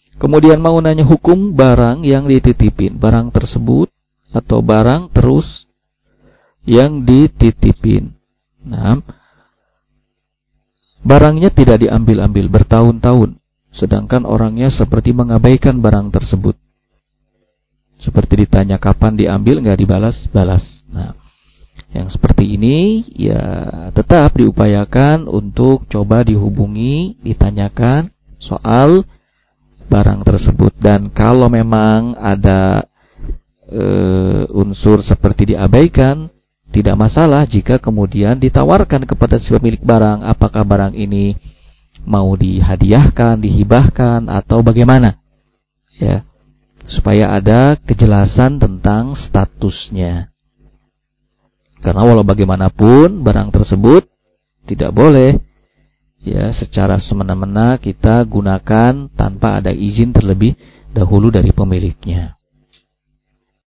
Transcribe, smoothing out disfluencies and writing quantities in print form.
Kemudian mau nanya hukum barang yang dititipin, barang tersebut atau barang terus yang dititipin. Nah, barangnya tidak diambil-ambil bertahun-tahun, sedangkan orangnya seperti mengabaikan barang tersebut. Seperti ditanya kapan diambil, nggak dibalas-balas. Nah, yang seperti ini ya tetap diupayakan untuk coba dihubungi, ditanyakan soal barang tersebut. Dan kalau memang ada unsur seperti diabaikan, tidak masalah jika kemudian ditawarkan kepada si pemilik barang apakah barang ini mau dihadiahkan, dihibahkan atau bagaimana, ya, supaya ada kejelasan tentang statusnya. Karena walau bagaimanapun barang tersebut tidak boleh ya secara semena-mena kita gunakan tanpa ada izin terlebih dahulu dari pemiliknya.